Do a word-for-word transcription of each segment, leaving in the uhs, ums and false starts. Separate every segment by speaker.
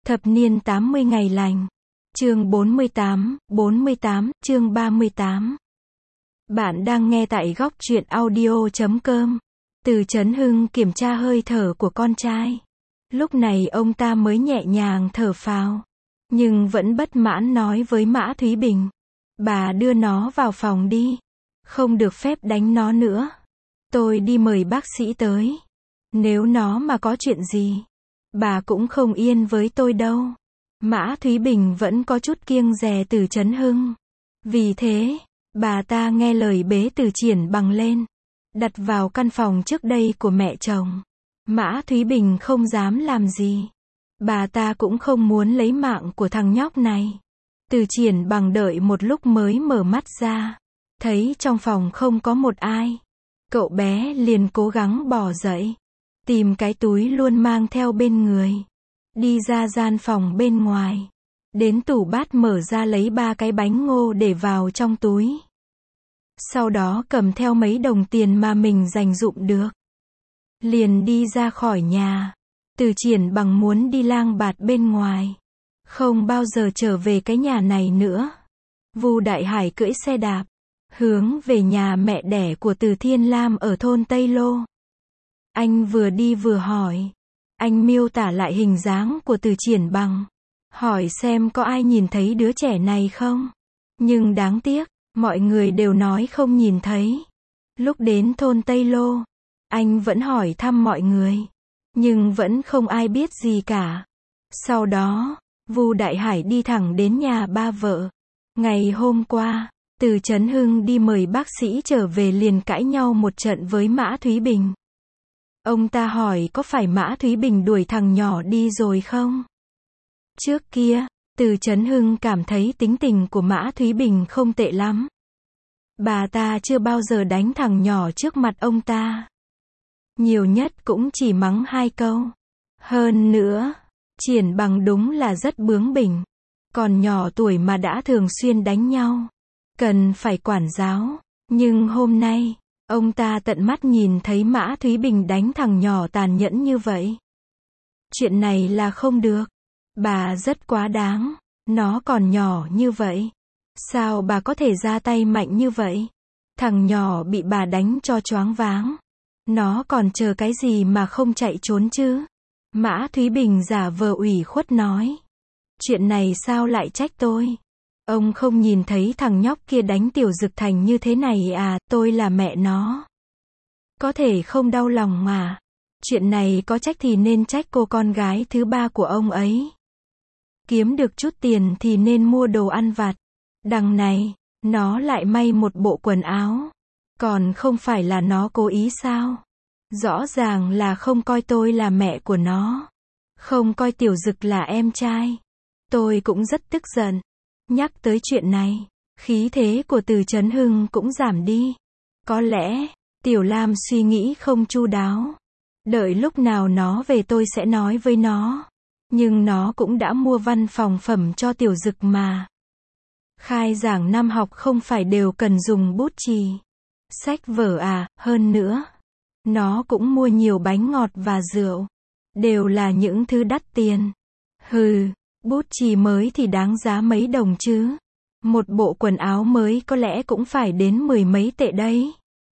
Speaker 1: Thập niên tám mươi ngày lành. Chương bốn mươi tám, bốn mươi tám, chương ba mươi tám. Bạn đang nghe tại góc truyện audio chấm com. Từ Chấn Hưng kiểm tra hơi thở của con trai. Lúc này ông ta mới nhẹ nhàng thở phào. Nhưng vẫn bất mãn nói với Mã Thúy Bình. Bà đưa nó vào phòng đi. Không được phép đánh nó nữa. Tôi đi mời bác sĩ tới. Nếu nó mà có chuyện gì, bà cũng không yên với tôi đâu. Mã Thúy Bình vẫn có chút kiêng dè Từ Chấn Hưng. Vì thế, bà ta nghe lời bế Từ Triển Bằng lên, đặt vào căn phòng trước đây của mẹ chồng. Mã Thúy Bình không dám làm gì. Bà ta cũng không muốn lấy mạng của thằng nhóc này. Từ Triển Bằng đợi một lúc mới mở mắt ra. Thấy trong phòng không có một ai. Cậu bé liền cố gắng bò dậy. Tìm cái túi luôn mang theo bên người. Đi ra gian phòng bên ngoài. Đến tủ bát mở ra lấy ba cái bánh ngô để vào trong túi. Sau đó cầm theo mấy đồng tiền mà mình dành dụm được. Liền đi ra khỏi nhà. Từ Triển Bằng muốn đi lang bạt bên ngoài. Không bao giờ trở về cái nhà này nữa. Vu Đại Hải cưỡi xe đạp. Hướng về nhà mẹ đẻ của Từ Thiên Lam ở thôn Tây Lô. Anh vừa đi vừa hỏi. Anh miêu tả lại hình dáng của Từ Triển Bằng. Hỏi xem có ai nhìn thấy đứa trẻ này không? Nhưng đáng tiếc, mọi người đều nói không nhìn thấy. Lúc đến thôn Tây Lô, anh vẫn hỏi thăm mọi người. Nhưng vẫn không ai biết gì cả. Sau đó, Vu Đại Hải đi thẳng đến nhà ba vợ. Ngày hôm qua, Từ Chấn Hưng đi mời bác sĩ trở về liền cãi nhau một trận với Mã Thúy Bình. Ông ta hỏi có phải Mã Thúy Bình đuổi thằng nhỏ đi rồi không? Trước kia, Từ Chấn Hưng cảm thấy tính tình của Mã Thúy Bình không tệ lắm. Bà ta chưa bao giờ đánh thằng nhỏ trước mặt ông ta. Nhiều nhất cũng chỉ mắng hai câu. Hơn nữa, Triển Bằng đúng là rất bướng bỉnh. Còn nhỏ tuổi mà đã thường xuyên đánh nhau. Cần phải quản giáo. Nhưng hôm nay, ông ta tận mắt nhìn thấy Mã Thúy Bình đánh thằng nhỏ tàn nhẫn như vậy. Chuyện này là không được. Bà rất quá đáng. Nó còn nhỏ như vậy. Sao bà có thể ra tay mạnh như vậy? Thằng nhỏ bị bà đánh cho choáng váng. Nó còn chờ cái gì mà không chạy trốn chứ? Mã Thúy Bình giả vờ ủy khuất nói. Chuyện này sao lại trách tôi? Ông không nhìn thấy thằng nhóc kia đánh Tiểu Dực thành như thế này à, tôi là mẹ nó. Có thể không đau lòng mà. Chuyện này có trách thì nên trách cô con gái thứ ba của ông ấy. Kiếm được chút tiền thì nên mua đồ ăn vặt. Đằng này, nó lại may một bộ quần áo. Còn không phải là nó cố ý sao? Rõ ràng là không coi tôi là mẹ của nó. Không coi Tiểu Dực là em trai. Tôi cũng rất tức giận. Nhắc tới chuyện này, khí thế của Từ Chấn Hưng cũng giảm đi. Có lẽ, Tiểu Lam suy nghĩ không chu đáo. Đợi lúc nào nó về tôi sẽ nói với nó. Nhưng nó cũng đã mua văn phòng phẩm cho Tiểu Dực mà. Khai giảng năm học không phải đều cần dùng bút chì, sách vở à, hơn nữa. Nó cũng mua nhiều bánh ngọt và rượu. Đều là những thứ đắt tiền. Hừ. Bút chì mới thì đáng giá mấy đồng chứ. Một bộ quần áo mới có lẽ cũng phải đến mười mấy tệ đấy.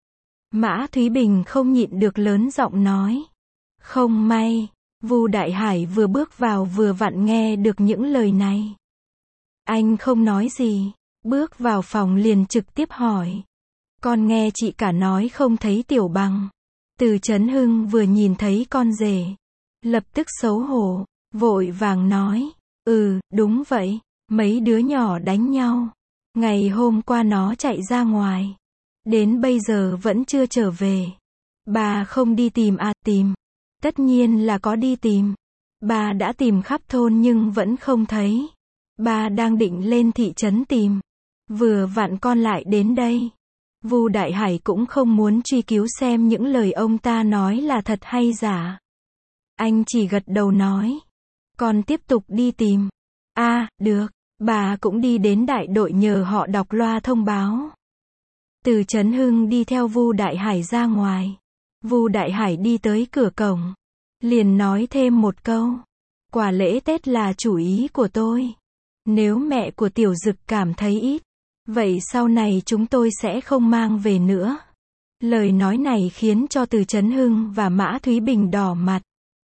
Speaker 1: Mã Thúy Bình không nhịn được lớn giọng nói. Không may, Vu Đại Hải vừa bước vào vừa vặn nghe được những lời này. Anh không nói gì, bước vào phòng liền trực tiếp hỏi. Con nghe chị cả nói không thấy Tiểu Bằng. Từ Chấn Hưng vừa nhìn thấy con rể, lập tức xấu hổ, vội vàng nói. Ừ, đúng vậy, mấy đứa nhỏ đánh nhau. Ngày hôm qua nó chạy ra ngoài. Đến bây giờ vẫn chưa trở về. Bà không đi tìm à, tìm. Tất nhiên là có đi tìm. Bà đã tìm khắp thôn nhưng vẫn không thấy. Bà đang định lên thị trấn tìm. Vừa vặn con lại đến đây. Vu Đại Hải cũng không muốn truy cứu xem những lời ông ta nói là thật hay giả. Anh chỉ gật đầu nói. Con tiếp tục đi tìm. À, được. Bà cũng đi đến đại đội nhờ họ đọc loa thông báo. Từ Chấn Hưng đi theo Vu Đại Hải ra ngoài. Vu Đại Hải đi tới cửa cổng. Liền nói thêm một câu. Quà lễ Tết là chủ ý của tôi. Nếu mẹ của Tiểu Dực cảm thấy ít, vậy sau này chúng tôi sẽ không mang về nữa. Lời nói này khiến cho Từ Chấn Hưng và Mã Thúy Bình đỏ mặt.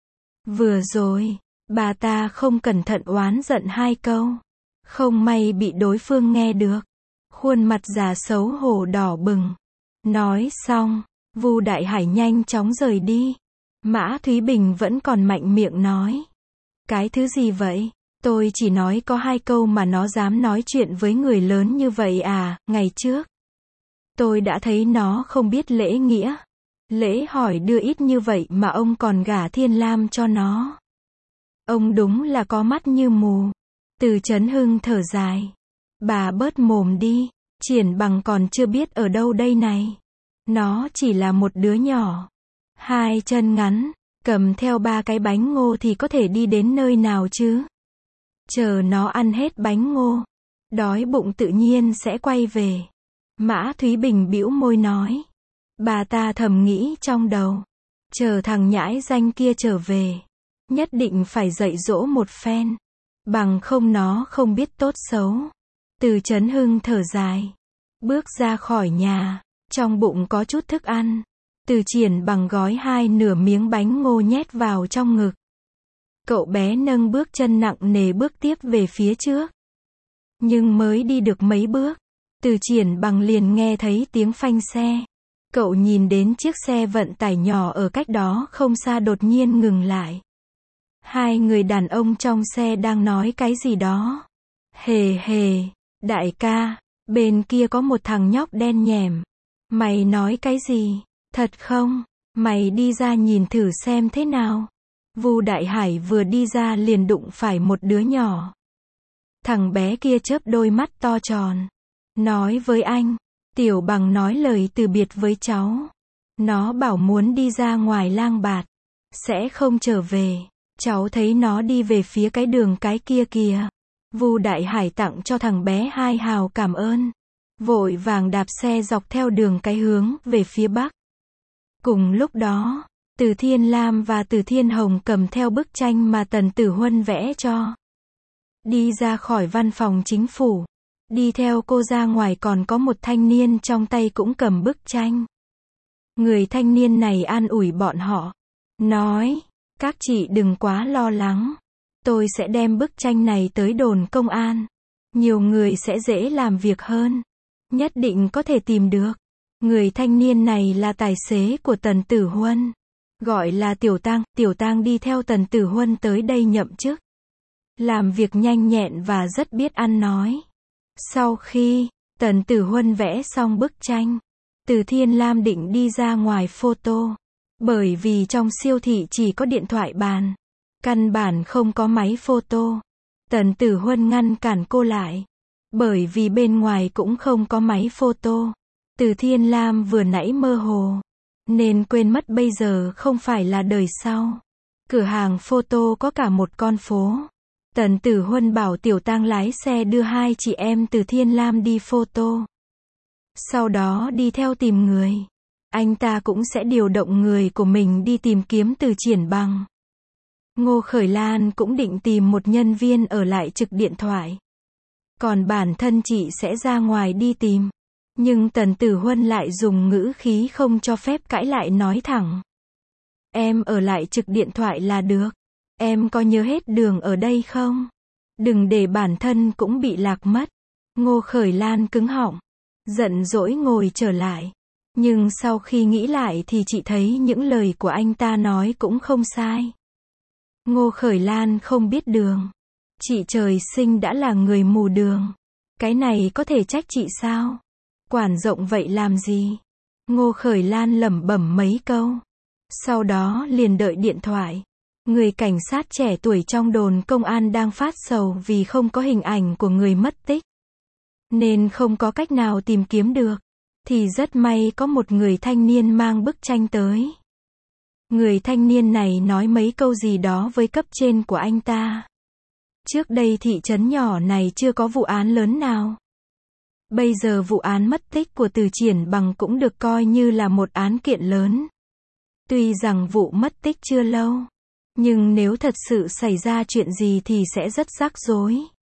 Speaker 1: Vừa rồi, bà ta không cẩn thận oán giận hai câu. Không may bị đối phương nghe được. Khuôn mặt già xấu hổ đỏ bừng. Nói xong, Vu Đại Hải nhanh chóng rời đi. Mã Thúy Bình vẫn còn mạnh miệng nói. Cái thứ gì vậy? Tôi chỉ nói có hai câu mà nó dám nói chuyện với người lớn như vậy à, ngày trước. Tôi đã thấy nó không biết lễ nghĩa. Lễ hỏi đưa ít như vậy mà ông còn gả Thiên Lam cho nó. Ông đúng là có mắt như mù. Từ Chấn Hưng thở dài. Bà bớt mồm đi, Triển Bằng còn chưa biết ở đâu đây này. Nó chỉ là một đứa nhỏ. Hai chân ngắn, cầm theo ba cái bánh ngô thì có thể đi đến nơi nào chứ? Chờ nó ăn hết bánh ngô, đói bụng tự nhiên sẽ quay về. Mã Thúy Bình bĩu môi nói. Bà ta thầm nghĩ trong đầu. Chờ thằng nhãi danh kia trở về, nhất định phải dạy dỗ một phen. Bằng không nó không biết tốt xấu. Từ Chấn Hưng thở dài. Bước ra khỏi nhà, trong bụng có chút thức ăn. Từ Triển Bằng gói hai nửa miếng bánh ngô nhét vào trong ngực. Cậu bé nâng bước chân nặng nề bước tiếp về phía trước. Nhưng mới đi được mấy bước, Từ Triển Bằng liền nghe thấy tiếng phanh xe. Cậu nhìn đến chiếc xe vận tải nhỏ ở cách đó không xa đột nhiên ngừng lại. Hai người đàn ông trong xe đang nói cái gì đó. Hề hề, đại ca, bên kia có một thằng nhóc đen nhẻm. Mày nói cái gì? Thật không? Mày đi ra nhìn thử xem thế nào. Vu Đại Hải vừa đi ra liền đụng phải một đứa nhỏ. Thằng bé kia chớp đôi mắt to tròn. Nói với anh, Tiểu Bằng nói lời từ biệt với cháu. Nó bảo muốn đi ra ngoài lang bạt, sẽ không trở về. Cháu thấy nó đi về phía cái đường cái kia kìa. Vu Đại Hải tặng cho thằng bé hai hào cảm ơn. Vội vàng đạp xe dọc theo đường cái hướng về phía bắc. Cùng lúc đó, Từ Thiên Lam và Từ Thiên Hồng cầm theo bức tranh mà Tần Tử Huân vẽ cho. Đi ra khỏi văn phòng chính phủ. Đi theo cô ra ngoài còn có một thanh niên trong tay cũng cầm bức tranh. Người thanh niên này an ủi bọn họ. Nói, các chị đừng quá lo lắng. Tôi sẽ đem bức tranh này tới đồn công an. Nhiều người sẽ dễ làm việc hơn. Nhất định có thể tìm được. Người thanh niên này là tài xế của Tần Tử Huân. Gọi là Tiểu Tang. Tiểu Tang đi theo Tần Tử Huân tới đây nhậm chức. Làm việc nhanh nhẹn và rất biết ăn nói. Sau khi Tần Tử Huân vẽ xong bức tranh, Từ Thiên Lam định đi ra ngoài photo. Bởi vì trong siêu thị chỉ có điện thoại bàn, căn bản không có máy photo. Tần Tử Huân ngăn cản cô lại. Bởi vì bên ngoài cũng không có máy photo. Từ Thiên Lam vừa nãy mơ hồ, nên quên mất bây giờ không phải là đời sau. Cửa hàng photo có cả một con phố. Tần Tử Huân bảo Tiểu Tang lái xe đưa hai chị em Từ Thiên Lam đi photo. Sau đó đi theo tìm người. Anh ta cũng sẽ điều động người của mình đi tìm kiếm Từ Triển Bằng. Ngô Khởi Lan cũng định tìm một nhân viên ở lại trực điện thoại. Còn bản thân chị sẽ ra ngoài đi tìm. Nhưng Tần Tử Huân lại dùng ngữ khí không cho phép cãi lại nói thẳng. Em ở lại trực điện thoại là được. Em có nhớ hết đường ở đây không? Đừng để bản thân cũng bị lạc mất. Ngô Khởi Lan cứng họng. Giận dỗi ngồi trở lại. Nhưng sau khi nghĩ lại thì chị thấy những lời của anh ta nói cũng không sai. Ngô Khởi Lan không biết đường. Chị trời sinh đã là người mù đường. Cái này có thể trách chị sao? Quản rộng vậy làm gì? Ngô Khởi Lan lẩm bẩm mấy câu. Sau đó liền đợi điện thoại. Người cảnh sát trẻ tuổi trong đồn công an đang phát sầu vì không có hình ảnh của người mất tích. Nên không có cách nào tìm kiếm được. Thì rất may có một người thanh niên mang bức tranh tới. Người thanh niên này nói mấy câu gì đó với cấp trên của anh ta. Trước đây thị trấn nhỏ này chưa có vụ án lớn nào. Bây giờ vụ án mất tích của Từ Triển Bằng cũng được coi như là một án kiện lớn. Tuy rằng vụ mất tích chưa lâu, Nhưng nếu thật sự xảy ra chuyện gì thì sẽ rất rắc rối.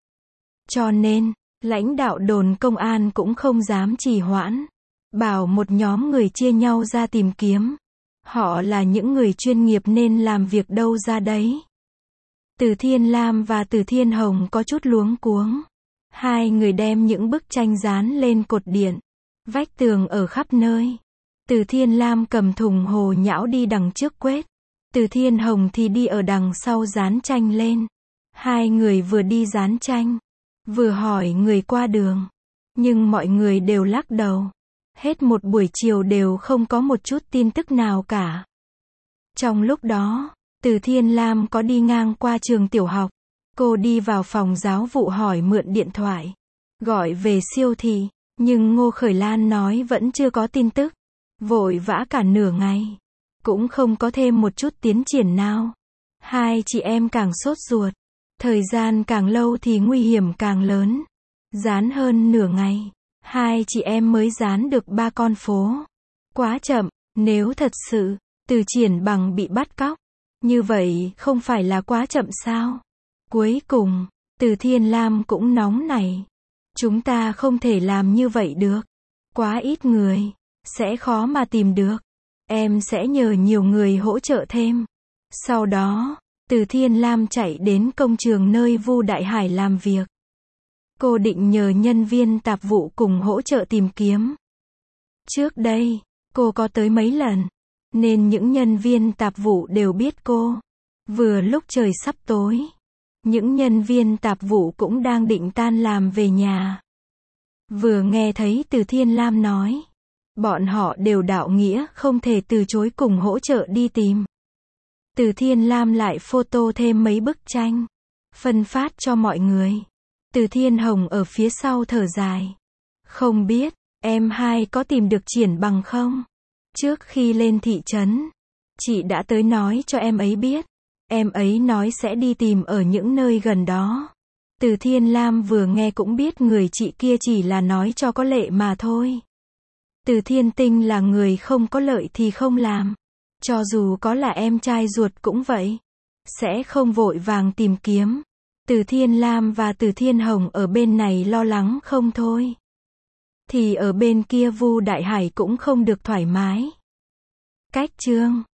Speaker 1: Cho nên, lãnh đạo đồn công an cũng không dám trì hoãn. Bảo một nhóm người chia nhau ra tìm kiếm. Họ là những người chuyên nghiệp nên làm việc đâu ra đấy. Từ Thiên Lam và Từ Thiên Hồng có chút luống cuống. Hai người đem những bức tranh dán lên cột điện, vách tường ở khắp nơi. Từ Thiên Lam cầm thùng hồ nhão đi đằng trước quét. Từ Thiên Hồng thì đi ở đằng sau dán tranh lên. Hai người vừa đi dán tranh, vừa hỏi người qua đường. Nhưng mọi người đều lắc đầu. Hết một buổi chiều đều không có một chút tin tức nào cả. Trong lúc đó, Từ Thiên Lam có đi ngang qua trường tiểu học. Cô đi vào phòng giáo vụ hỏi mượn điện thoại. Gọi về siêu thị. Nhưng Ngô Khởi Lan nói vẫn chưa có tin tức. Vội vã cả nửa ngày. Cũng không có thêm một chút tiến triển nào. Hai chị em càng sốt ruột. Thời gian càng lâu thì nguy hiểm càng lớn. Dán hơn nửa ngày. Hai chị em mới dán được ba con phố. Quá chậm. Nếu thật sự, Từ Triển Bằng bị bắt cóc. Như vậy không phải là quá chậm sao? Cuối cùng, Từ Thiên Lam cũng nóng nảy. Chúng ta không thể làm như vậy được. Quá ít người. Sẽ khó mà tìm được. Em sẽ nhờ nhiều người hỗ trợ thêm. Sau đó, Từ Thiên Lam chạy đến công trường nơi Vu Đại Hải làm việc. Cô định nhờ nhân viên tạp vụ cùng hỗ trợ tìm kiếm. Trước đây, cô có tới mấy lần, nên những nhân viên tạp vụ đều biết cô. Vừa lúc trời sắp tối, những nhân viên tạp vụ cũng đang định tan làm về nhà. Vừa nghe thấy Từ Thiên Lam nói, bọn họ đều đạo nghĩa không thể từ chối cùng hỗ trợ đi tìm. Từ Thiên Lam lại photo thêm mấy bức tranh, phân phát cho mọi người. Từ Thiên Hồng ở phía sau thở dài. Không biết, em hai có tìm được Triển Bằng không? Trước khi lên thị trấn, chị đã tới nói cho em ấy biết. Em ấy nói sẽ đi tìm ở những nơi gần đó. Từ Thiên Lam vừa nghe cũng biết người chị kia chỉ là nói cho có lệ mà thôi. Từ Thiên Tinh là người không có lợi thì không làm. Cho dù có là em trai ruột cũng vậy. Sẽ không vội vàng tìm kiếm. Từ Thiên Lam và Từ Thiên Hồng ở bên này lo lắng không thôi. Thì ở bên kia Vu Đại Hải cũng không được thoải mái. Cách chương